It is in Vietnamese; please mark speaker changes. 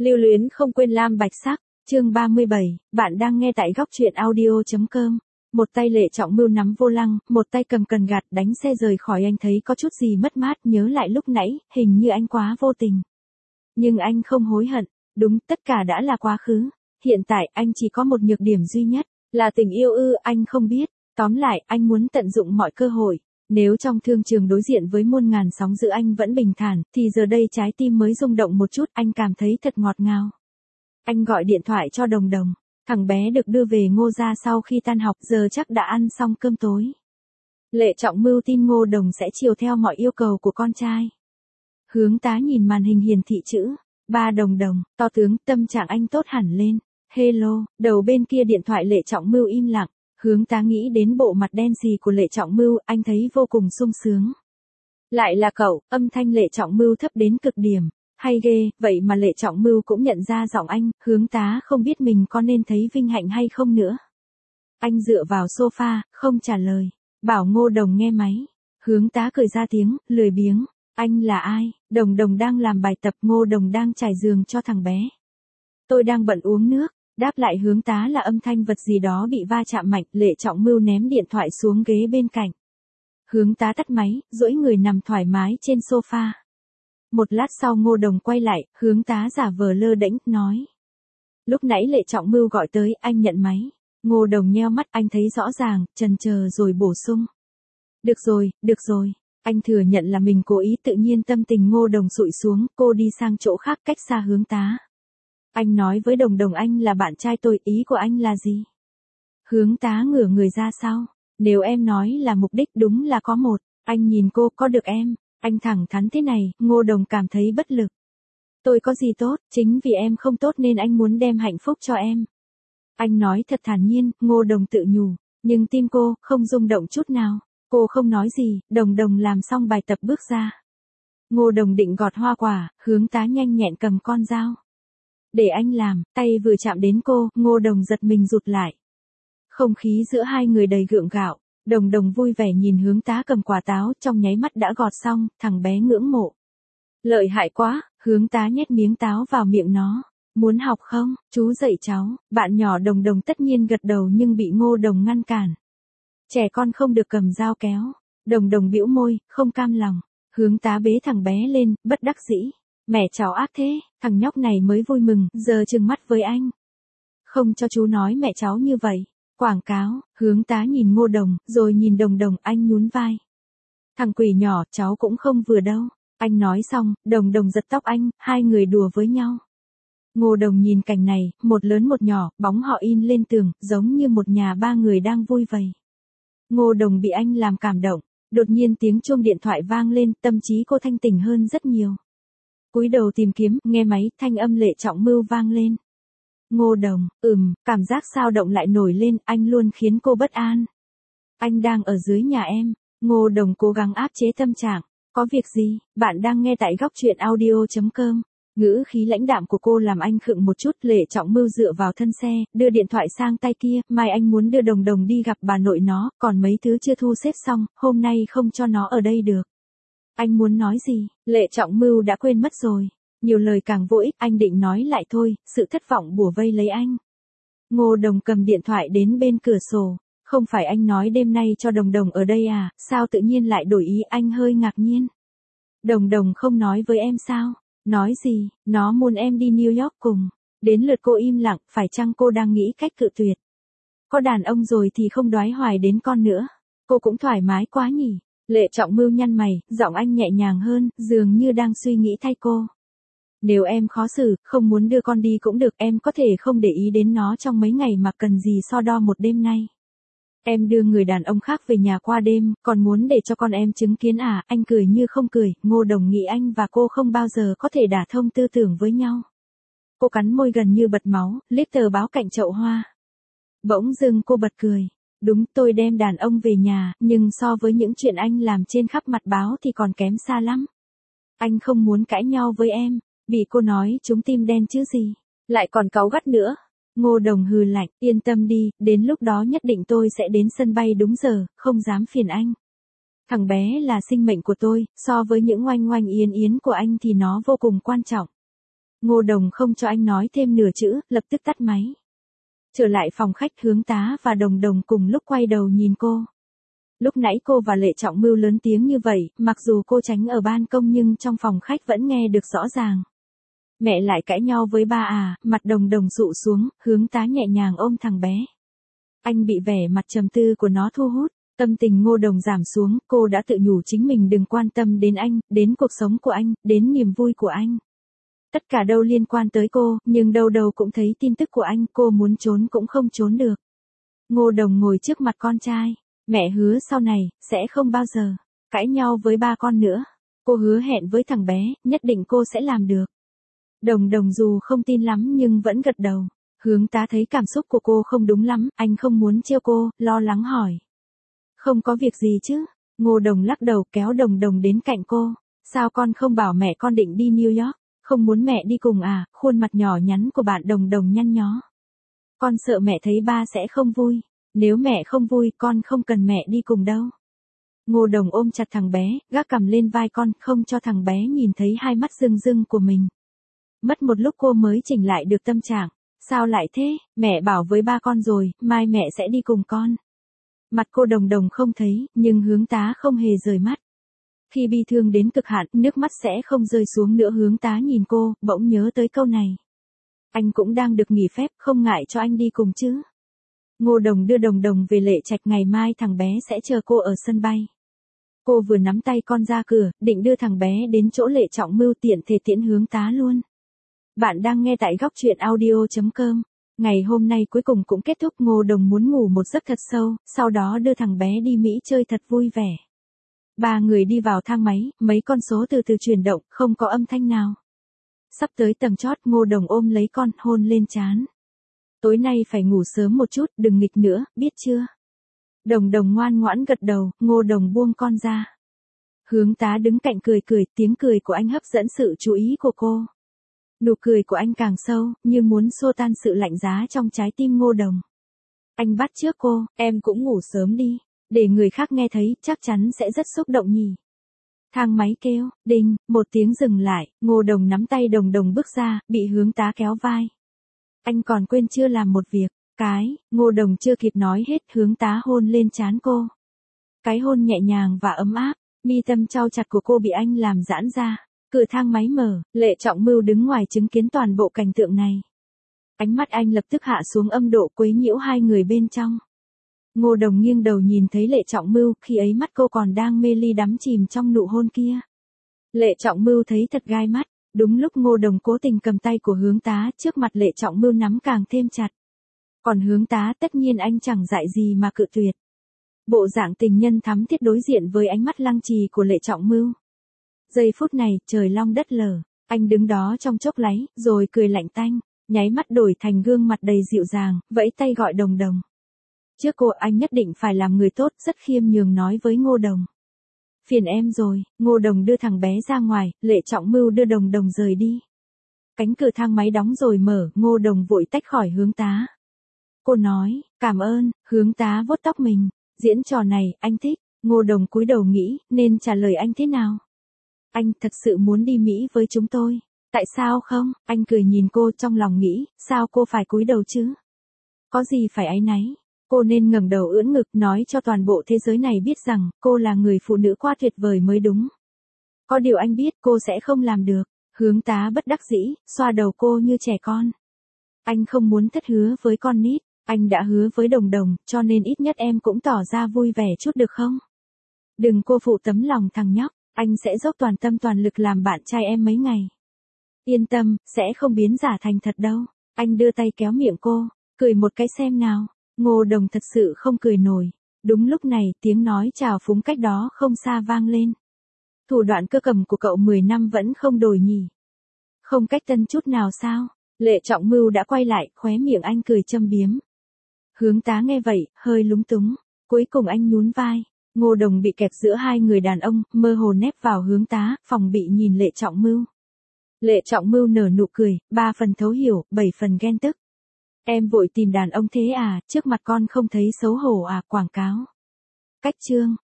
Speaker 1: Lưu luyến không quên lam bạch sắc, chương 37, bạn đang nghe tại góc truyện audio.com. Một tay Lệ Trọng Mưu nắm vô lăng, một tay cầm cần gạt đánh xe rời khỏi. Anh thấy có chút gì mất mát, nhớ lại lúc nãy, hình như anh quá vô tình. Nhưng anh không hối hận, đúng, tất cả đã là quá khứ. Hiện tại anh chỉ có một nhược điểm duy nhất, là tình yêu anh không biết. Tóm lại, anh muốn tận dụng mọi cơ hội. Nếu trong thương trường đối diện với muôn ngàn sóng dữ anh vẫn bình thản, thì giờ đây trái tim mới rung động một chút, anh cảm thấy thật ngọt ngào. Anh gọi điện thoại cho Đồng Đồng, thằng bé được đưa về Ngô gia sau khi tan học, giờ chắc đã ăn xong cơm tối. Lệ Trọng Mưu tin Ngô Đồng sẽ chiều theo mọi yêu cầu của con trai. Hướng tá nhìn màn hình hiển thị chữ, ba Đồng Đồng, to tướng, tâm trạng anh tốt hẳn lên. Hello, đầu bên kia điện thoại Lệ Trọng Mưu im lặng. Hướng tá nghĩ đến bộ mặt đen xì của Lệ Trọng Mưu, anh thấy vô cùng sung sướng. Lại là cậu, âm thanh Lệ Trọng Mưu thấp đến cực điểm. Hay ghê, vậy mà Lệ Trọng Mưu cũng nhận ra giọng anh. Hướng tá không biết mình có nên thấy vinh hạnh hay không nữa. Anh dựa vào sofa, không trả lời. Bảo Ngô Đồng nghe máy. Hướng tá cười ra tiếng, lười biếng. Anh là ai? Đồng Đồng đang làm bài tập, Ngô Đồng đang trải giường cho thằng bé. Tôi đang bận uống nước. Đáp lại Hướng tá là âm thanh vật gì đó bị va chạm mạnh. Lệ Trọng Mưu ném điện thoại xuống ghế bên cạnh. Hướng tá tắt máy, duỗi người nằm thoải mái trên sofa. Một lát sau Ngô Đồng quay lại, Hướng tá giả vờ lơ đễnh, nói. Lúc nãy Lệ Trọng Mưu gọi tới, anh nhận máy. Ngô Đồng nheo mắt, anh thấy rõ ràng, chần chờ rồi bổ sung. Được rồi. Anh thừa nhận là mình cố ý, tự nhiên tâm tình Ngô Đồng xụi xuống, cô đi sang chỗ khác cách xa Hướng tá. Anh nói với Đồng Đồng anh là bạn trai tôi, ý của anh là gì? Hướng tá ngửa người ra sau. Nếu em nói là mục đích đúng là có một. Anh nhìn cô, có được em. Anh thẳng thắn thế này, Ngô Đồng cảm thấy bất lực. Tôi có gì tốt, chính vì em không tốt nên anh muốn đem hạnh phúc cho em. Anh nói thật thản nhiên, Ngô Đồng tự nhủ. Nhưng tim cô, không rung động chút nào. Cô không nói gì, Đồng Đồng làm xong bài tập bước ra. Ngô Đồng định gọt hoa quả, Hướng tá nhanh nhẹn cầm con dao. Để anh làm, tay vừa chạm đến cô, Ngô Đồng giật mình rụt lại. Không khí giữa hai người đầy gượng gạo, Đồng Đồng vui vẻ nhìn Hướng tá cầm quả táo, trong nháy mắt đã gọt xong, thằng bé ngưỡng mộ. Lợi hại quá, Hướng tá nhét miếng táo vào miệng nó. Muốn học không, chú dạy cháu, bạn nhỏ Đồng Đồng tất nhiên gật đầu nhưng bị Ngô Đồng ngăn cản. Trẻ con không được cầm dao kéo. Đồng Đồng bĩu môi, không cam lòng. Hướng tá bế thằng bé lên, bất đắc dĩ. Mẹ cháu ác thế, thằng nhóc này mới vui mừng, giờ trừng mắt với anh. Không cho chú nói mẹ cháu như vậy. Quảng cáo, Hướng tá nhìn Ngô Đồng, rồi nhìn Đồng Đồng, anh nhún vai. Thằng quỷ nhỏ, cháu cũng không vừa đâu. Anh nói xong, Đồng Đồng giật tóc anh, hai người đùa với nhau. Ngô Đồng nhìn cảnh này, một lớn một nhỏ, bóng họ in lên tường, giống như một nhà ba người đang vui vầy. Ngô Đồng bị anh làm cảm động. Đột nhiên tiếng chuông điện thoại vang lên, tâm trí cô thanh tỉnh hơn rất nhiều. Cúi đầu tìm kiếm, nghe máy, thanh âm Lệ Trọng Mưu vang lên. Ngô Đồng, cảm giác sao động lại nổi lên, anh luôn khiến cô bất an. Anh đang ở dưới nhà em. Ngô Đồng cố gắng áp chế tâm trạng. Có việc gì, bạn đang nghe tại góc truyện audio.com. Ngữ khí lãnh đạm của cô làm anh khựng một chút. Lệ Trọng Mưu dựa vào thân xe, đưa điện thoại sang tay kia, mai anh muốn đưa Đồng Đồng đi gặp bà nội nó, còn mấy thứ chưa thu xếp xong, hôm nay không cho nó ở đây được. Anh muốn nói gì, Lệ Trọng Mưu đã quên mất rồi. Nhiều lời càng vô ích, anh định nói lại thôi, sự thất vọng bủa vây lấy anh. Ngô Đồng cầm điện thoại đến bên cửa sổ. Không phải anh nói đêm nay cho Đồng Đồng ở đây à, sao tự nhiên lại đổi ý, anh hơi ngạc nhiên. Đồng Đồng không nói với em sao? Nói gì, nó muốn em đi New York cùng. Đến lượt cô im lặng, phải chăng cô đang nghĩ cách cự tuyệt? Có đàn ông rồi thì không đoái hoài đến con nữa. Cô cũng thoải mái quá nhỉ. Lệ Trọng Mưu nhăn mày, giọng anh nhẹ nhàng hơn, dường như đang suy nghĩ thay cô. Nếu em khó xử, không muốn đưa con đi cũng được, em có thể không để ý đến nó trong mấy ngày mà cần gì so đo một đêm nay. Em đưa người đàn ông khác về nhà qua đêm, còn muốn để cho con em chứng kiến à? Anh cười như không cười. Ngô Đồng nghĩ anh và cô không bao giờ có thể đả thông tư tưởng với nhau. Cô cắn môi gần như bật máu, liếc tờ báo cạnh chậu hoa. Bỗng dưng cô bật cười. Đúng, tôi đem đàn ông về nhà, nhưng so với những chuyện anh làm trên khắp mặt báo thì còn kém xa lắm. Anh không muốn cãi nhau với em. Bị cô nói trúng tim đen chứ gì. Lại còn cáu gắt nữa. Ngô Đồng hừ lạnh, yên tâm đi, đến lúc đó nhất định tôi sẽ đến sân bay đúng giờ, không dám phiền anh. Thằng bé là sinh mệnh của tôi, so với những oanh oanh yến yến của anh thì nó vô cùng quan trọng. Ngô Đồng không cho anh nói thêm nửa chữ, lập tức tắt máy. Trở lại phòng khách, Hướng Tá và Đồng Đồng cùng lúc quay đầu nhìn cô. Lúc nãy cô và Lệ Trọng Mưu lớn tiếng như vậy, mặc dù cô tránh ở ban công nhưng trong phòng khách vẫn nghe được rõ ràng. Mẹ lại cãi nhau với ba à, mặt Đồng Đồng dụ xuống, Hướng Tá nhẹ nhàng ôm thằng bé. Anh bị vẻ mặt trầm tư của nó thu hút, tâm tình Ngô Đồng giảm xuống, cô đã tự nhủ chính mình đừng quan tâm đến anh, đến cuộc sống của anh, đến niềm vui của anh. Tất cả đâu liên quan tới cô, nhưng đâu đâu cũng thấy tin tức của anh, cô muốn trốn cũng không trốn được. Ngô Đồng ngồi trước mặt con trai, mẹ hứa sau này, sẽ không bao giờ cãi nhau với ba con nữa. Cô hứa hẹn với thằng bé, nhất định cô sẽ làm được. Đồng Đồng dù không tin lắm nhưng vẫn gật đầu. Hướng Tá thấy cảm xúc của cô không đúng lắm, anh không muốn trêu cô, lo lắng hỏi. Không có việc gì chứ? Ngô Đồng lắc đầu kéo Đồng Đồng đến cạnh cô. Sao con không bảo mẹ con định đi New York? Không muốn mẹ đi cùng à? Khuôn mặt nhỏ nhắn của bạn Đồng Đồng nhăn nhó. Con sợ mẹ thấy ba sẽ không vui. Nếu mẹ không vui con không cần mẹ đi cùng đâu. Ngô Đồng ôm chặt thằng bé, gác cằm lên vai con, không cho thằng bé nhìn thấy hai mắt rưng rưng của mình. Mất một lúc cô mới chỉnh lại được tâm trạng. Sao lại thế? Mẹ bảo với ba con rồi, mai mẹ sẽ đi cùng con. Mặt cô Đồng Đồng không thấy, nhưng Hướng Tá không hề rời mắt. Khi bi thương đến cực hạn, nước mắt sẽ không rơi xuống nữa. Hướng Tá nhìn cô, bỗng nhớ tới câu này. Anh cũng đang được nghỉ phép, không ngại cho anh đi cùng chứ. Ngô Đồng đưa Đồng Đồng về Lệ Trạch, ngày mai thằng bé sẽ chờ cô ở sân bay. Cô vừa nắm tay con ra cửa, định đưa thằng bé đến chỗ Lệ Trọng Mưu tiện thể tiễn Hướng Tá luôn. Bạn đang nghe tại góc truyện audio.com. Ngày hôm nay cuối cùng cũng kết thúc. Ngô Đồng muốn ngủ một giấc thật sâu, sau đó đưa thằng bé đi Mỹ chơi thật vui vẻ. Ba người đi vào thang máy, mấy con số từ từ chuyển động, không có âm thanh nào. Sắp tới tầng chót, Ngô Đồng ôm lấy con, hôn lên trán. Tối nay phải ngủ sớm một chút, đừng nghịch nữa, biết chưa? Đồng Đồng ngoan ngoãn gật đầu, Ngô Đồng buông con ra. Hướng Tá đứng cạnh cười cười, tiếng cười của anh hấp dẫn sự chú ý của cô. Nụ cười của anh càng sâu, như muốn xua tan sự lạnh giá trong trái tim Ngô Đồng. Anh bắt chước cô, em cũng ngủ sớm đi, để người khác nghe thấy, chắc chắn sẽ rất xúc động nhỉ. Thang máy kêu, đinh, một tiếng dừng lại, Ngô Đồng nắm tay Đồng Đồng bước ra, bị Hướng Tá kéo vai. Anh còn quên chưa làm một việc, Ngô Đồng chưa kịp nói hết, Hướng Tá hôn lên trán cô. Cái hôn nhẹ nhàng và ấm áp, mi tâm trao chặt của cô bị anh làm giãn ra. Cửa thang máy mở, Lệ Trọng Mưu đứng ngoài chứng kiến toàn bộ cảnh tượng này. Ánh mắt anh lập tức hạ xuống âm độ, quấy nhiễu hai người bên trong. Ngô Đồng nghiêng đầu nhìn thấy Lệ Trọng Mưu, khi ấy mắt cô còn đang mê ly đắm chìm trong nụ hôn kia. Lệ Trọng Mưu thấy thật gai mắt, đúng lúc Ngô Đồng cố tình cầm tay của Hướng Tá, trước mặt Lệ Trọng Mưu nắm càng thêm chặt. Còn Hướng Tá tất nhiên anh chẳng dại gì mà cự tuyệt. Bộ dạng tình nhân thắm thiết đối diện với ánh mắt lăng trì của Lệ Trọng Mưu. Giây phút này, trời long đất lở, anh đứng đó trong chốc láy, rồi cười lạnh tanh, nháy mắt đổi thành gương mặt đầy dịu dàng, vẫy tay gọi Đồng Đồng. Trước cô anh nhất định phải làm người tốt, rất khiêm nhường nói với Ngô Đồng. Phiền em rồi, Ngô Đồng đưa thằng bé ra ngoài, Lệ Trọng Mưu đưa Đồng Đồng rời đi. Cánh cửa thang máy đóng rồi mở, Ngô Đồng vội tách khỏi Hướng Tá. Cô nói, cảm ơn, Hướng Tá vuốt tóc mình, diễn trò này, anh thích. Ngô Đồng cúi đầu nghĩ, nên trả lời anh thế nào? Anh thật sự muốn đi Mỹ với chúng tôi. Tại sao không? Anh cười nhìn cô, trong lòng nghĩ, sao cô phải cúi đầu chứ? Có gì phải áy náy? Cô nên ngẩng đầu ưỡn ngực, nói cho toàn bộ thế giới này biết rằng, cô là người phụ nữ quá tuyệt vời mới đúng. Có điều anh biết cô sẽ không làm được. Hướng Tá bất đắc dĩ, xoa đầu cô như trẻ con. Anh không muốn thất hứa với con nít. Anh đã hứa với Đồng Đồng, cho nên ít nhất em cũng tỏ ra vui vẻ chút được không? Đừng cô phụ tấm lòng thằng nhóc. Anh sẽ dốc toàn tâm toàn lực làm bạn trai em mấy ngày. Yên tâm, sẽ không biến giả thành thật đâu. Anh đưa tay kéo miệng cô, cười một cái xem nào. Ngô Đồng thật sự không cười nổi. Đúng lúc này, tiếng nói chào phúng cách đó không xa vang lên. Thủ đoạn cơ cầm của cậu 10 năm vẫn không đổi nhỉ? Không cách tân chút nào sao? Lệ Trọng Mưu đã quay lại, khóe miệng anh cười châm biếm. Hướng Tá nghe vậy, hơi lúng túng. Cuối cùng anh nhún vai. Ngô Đồng bị kẹp giữa hai người đàn ông, mơ hồ nép vào Hướng Tá, phòng bị nhìn Lệ Trọng Mưu. Lệ Trọng Mưu nở nụ cười, 3 phần thấu hiểu, 7 phần ghen tức. Em vội tìm đàn ông thế à, trước mặt con không thấy xấu hổ à, quảng cáo. Cách chương.